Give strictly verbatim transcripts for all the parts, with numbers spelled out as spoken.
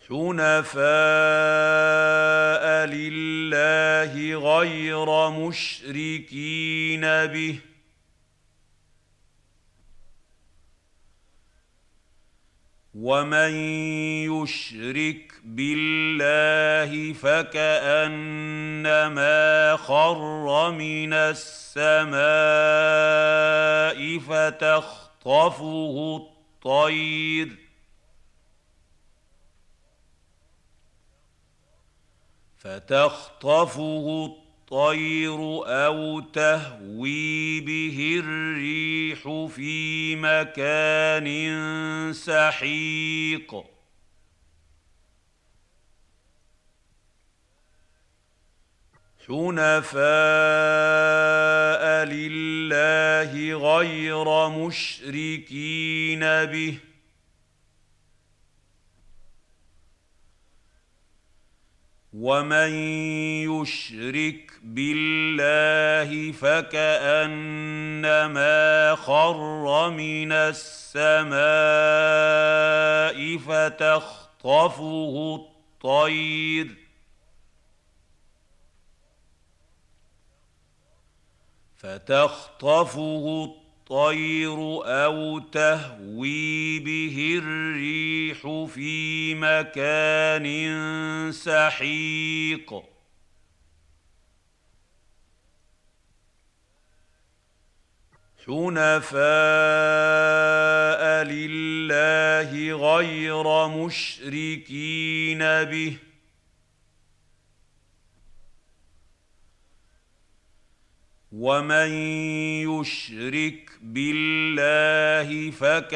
حنفاء لله غير مشركين به ومن يشرك بالله فكأنما خر من السماء فتخطفه الطير فتخطفه الطير أو تهوي به الريح في مكان سحيق حنفاء لله غير مشركين به ومن يشرك بالله فكأنما خر من السماء فتخطفه الطير فتخطفه الطير أو تهوي به الريح في مكان سحيق حنفاء لله غير مشركين به ومن يشرك بالله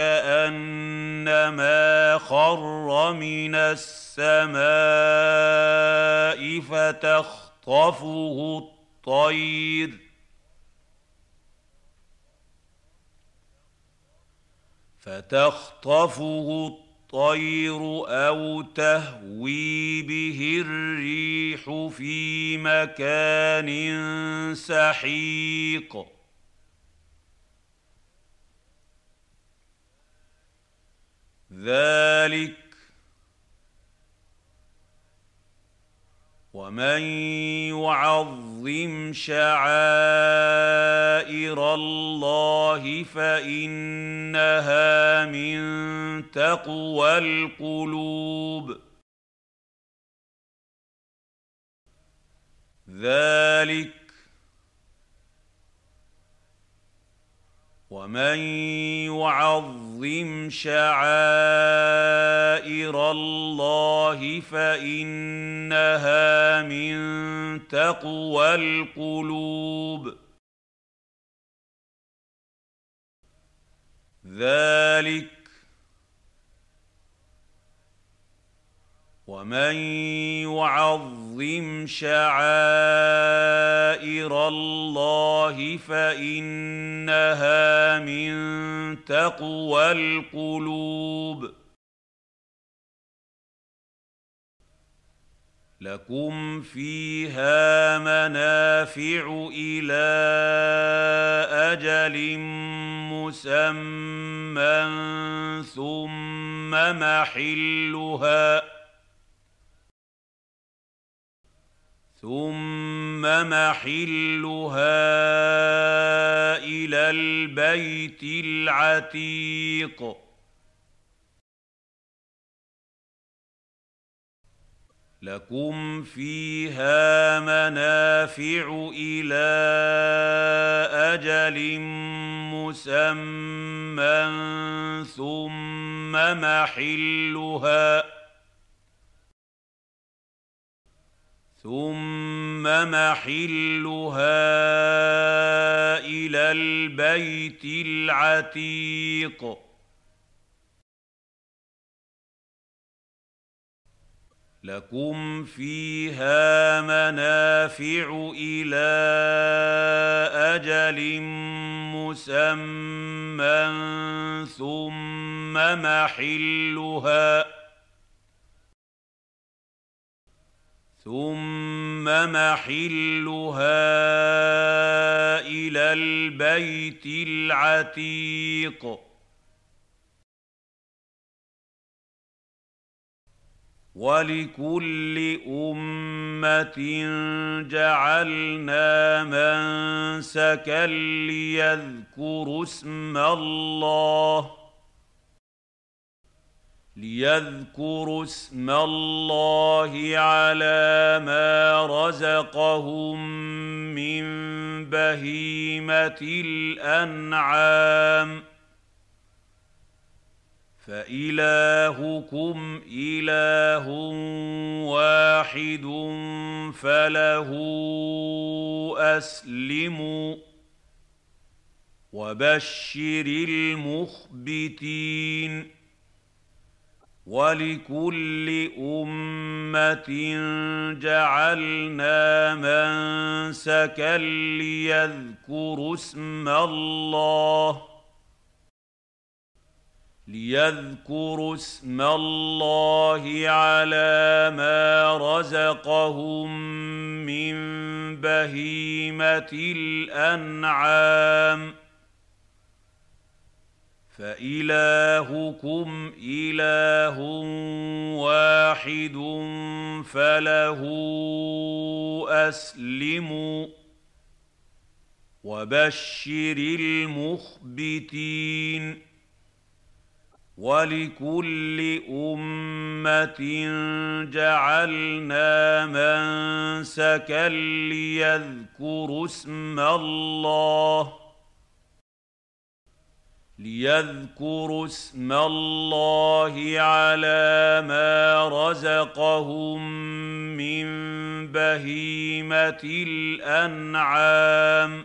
فكأنما خر من السماء فتخطفه الطير فتخطفه الطير أو تهوي به الريح في مكان سحيق ذلك ومن يعظم شعائر الله فإنها من تقوى القلوب ذلك ومن يعظم شعائر الله فإنها من تقوى القلوب ذلك ومن يعظم شعائر الله فإنها من تقوى القلوب لكم فيها منافع إلى أجل مسمى ثم محلها ثم محلها إلى البيت العتيق لكم فيها منافع إلى أجل مسمى ثم محلها ثم محلها إلى البيت العتيق لكم فيها منافع إلى أجل مسمى ثم محلها ثم محلها إلى البيت العتيق وَلِكُلِّ أُمَّةٍ جَعَلْنَا مَنسَكًا لِيَذْكُرُوا اسْمَ اللَّهِ لِيَذْكُرُوا اسْمَ اللَّهِ عَلَىٰ مَا رَزَقَهُم مِّن بَهِيمَةِ الْأَنْعَامِ ۖ فَإِلَٰهُكُمْ إِلَٰهٌ وَاحِدٌ فَلَهُ أَسْلِمُوا ۗ وَبَشِّرِ الْمُخْبِتِينَ وَلِكُلِّ أُمَّةٍ جَعَلْنَا مَنسَكًا لِيَذْكُرُوا اسْمَ اللَّهِ لِيَذْكُرُوا اسْمَ اللَّهِ عَلَىٰ مَا رَزَقَهُم مِّن بَهِيمَةِ الْأَنْعَامِ ۖ فَإِلَٰهُكُمْ إِلَٰهٌ وَاحِدٌ فَلَهُ أَسْلِمُوا ۗ وَبَشِّرِ الْمُخْبِتِينَ وَلِكُلِّ أُمَّةٍ جَعَلْنَا مَنسَكًا لِيَذْكُرُوا اسْمَ اللَّهِ لِيَذْكُرُوا اسْمَ اللَّهِ عَلَىٰ مَا رَزَقَهُم مِّن بَهِيمَةِ الْأَنْعَامِ ۖ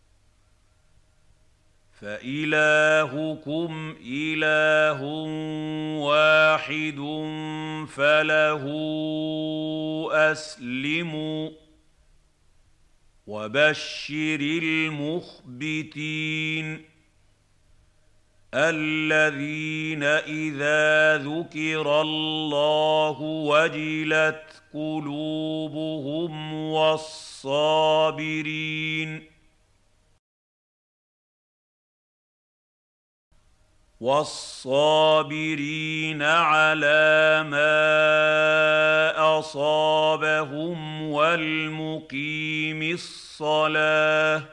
فَإِلَٰهُكُمْ إِلَٰهٌ وَاحِدٌ فَلَهُ أَسْلِمُوا ۗ وَبَشِّرِ الْمُخْبِتِينَ الَّذِينَ إِذَا ذُكِرَ اللَّهُ وَجِلَتْ قُلُوبُهُمْ وَالصَّابِرِينَ وَالصَّابِرِينَ عَلَىٰ مَا أَصَابَهُمْ وَالْمُقِيمِي الصَّلَاةِ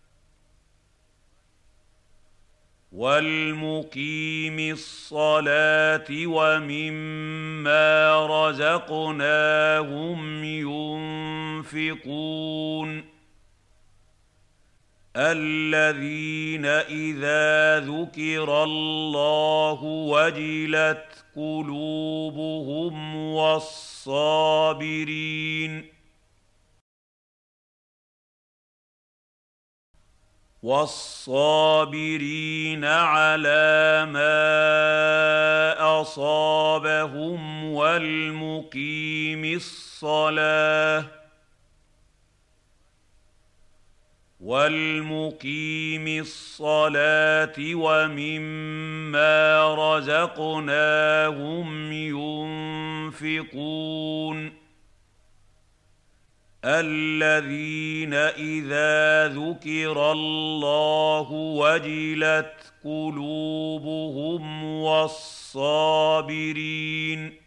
وَالْمُقِيمِ الصَّلَاةِ وَمِمَّا رَزَقْنَاهُمْ يُنفِقُونَ الَّذِينَ إِذَا ذُكِرَ اللَّهُ وَجِلَتْ قُلُوبُهُمْ وَالصَّابِرِينَ وَالصَّابِرِينَ عَلَىٰ مَا أَصَابَهُمْ وَالْمُقِيمِ الصَّلَاةِ وَالْمُقِيمِ الصَّلَاةِ وَمِمَّا رَزَقْنَاهُمْ يُنفِقُونَ الَّذِينَ إِذَا ذُكِرَ اللَّهُ وَجِلَتْ قُلُوبُهُمْ وَالصَّابِرِينَ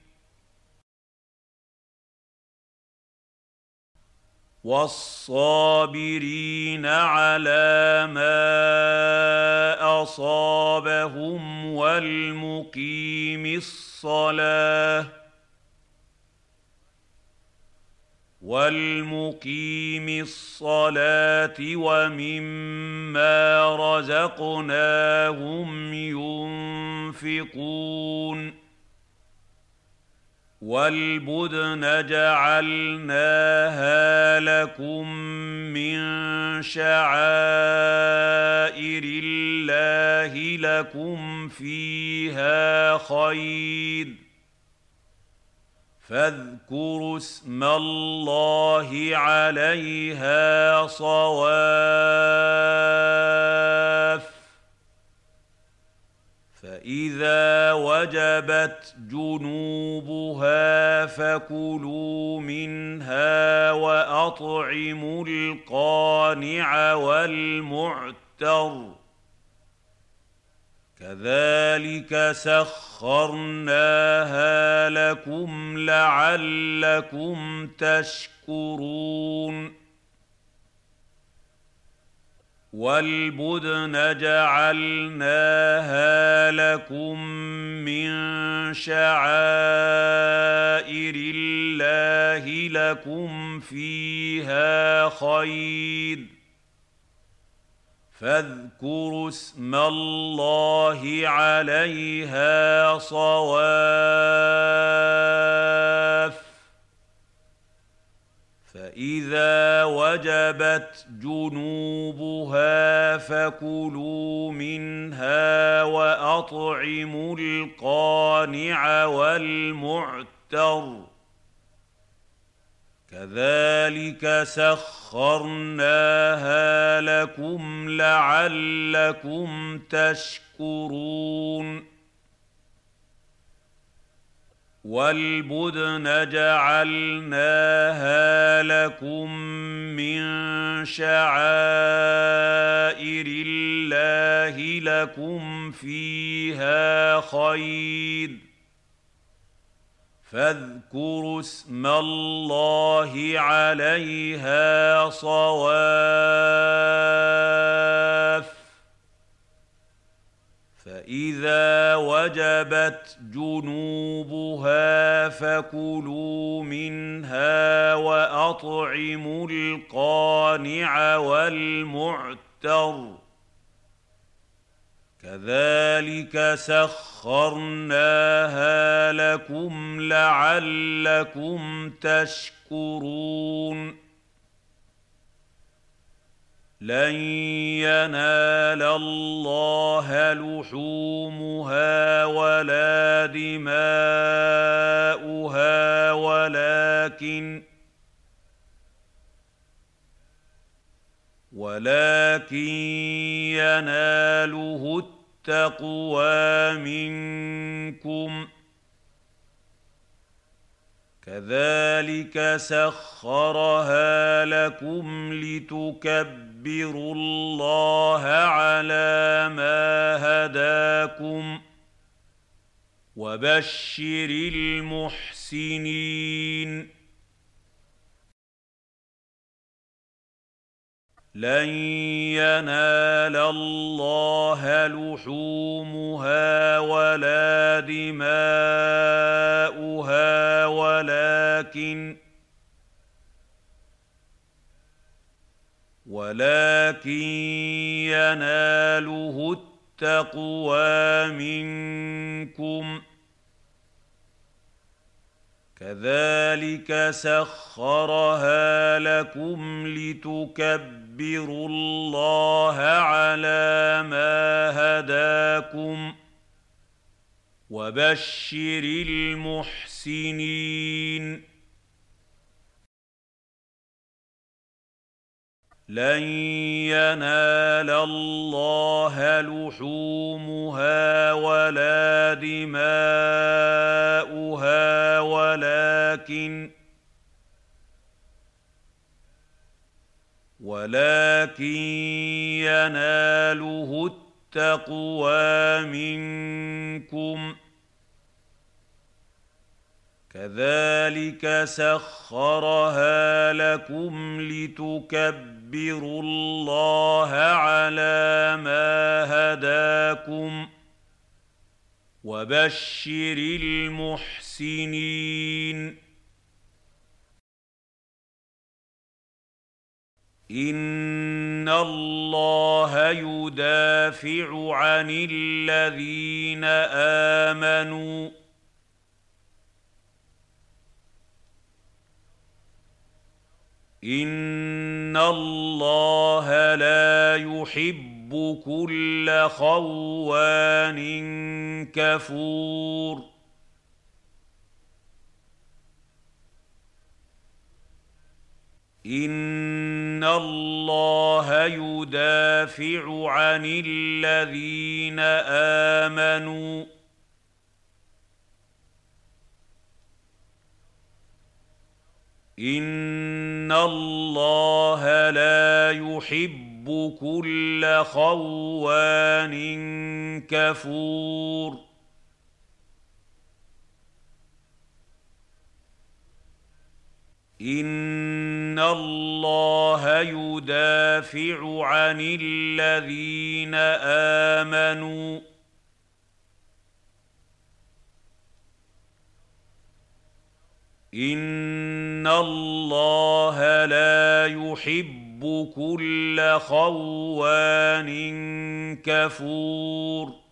وَالصَّابِرِينَ عَلَىٰ مَا أَصَابَهُمْ وَالْمُقِيمِ الصَّلَاةِ وَالْمُقِيمِ الصَّلَاةِ وَمِمَّا رَزَقْنَاهُمْ يُنفِقُونَ وَالْبُدْنَ جَعَلْنَاهَا لَكُم مِّن شَعَائِرِ اللَّهِ لَكُمْ فِيهَا خَيْرٌ فاذكروا اسم الله عليها صواف فإذا وجبت جنوبها فكلوا منها وأطعموا القانع والمعتر كذلك سخر سخرناها لكم لعلكم تشكرون والبدن جعلناها لكم من شعائر الله لكم فيها خير فاذكروا اسم الله عليها صواف فإذا وجبت جنوبها فكلوا منها وأطعموا القانع والمعتر كذلك سخرناها لكم لعلكم تشكرون والبدن جعلناها لكم من شعائر الله لكم فيها خير فاذكروا اسم الله عليها صواف فإذا وجبت جنوبها فكلوا منها وأطعموا القانع والمعتر كذلك سخرناها لكم لعلكم تشكرون لن ينال الله لحومها ولا دماؤها ولكن ولكن يناله التقوى منكم كذلك سخرها لكم لتكبروا الله على ما هداكم وبشر المحسنين لن ينال الله لحومها ولا دماؤها ولكن ولكن يناله التقوى منكم كذلك سخرها لكم لتكبروا الله على ما هداكم وبشر المحسنين لن ينال الله لحومها ولا دماؤها ولكن ولكن يناله التقوى منكم كذلك سخرها لكم لتكبروا الله على ما هداكم وبشر المحسنين إن الله يدافع عن الذين آمنوا إن الله لا يحب كل خوان كفور إن الله يدافع عن الذين آمنوا إن الله لا يحب كل خوان كفور إِنَّ اللَّهَ يُدَافِعُ عَنِ الَّذِينَ آمَنُوا ۗ إِنَّ اللَّهَ لَا يُحِبُّ كُلَّ خَوَّانٍ كَفُورٍ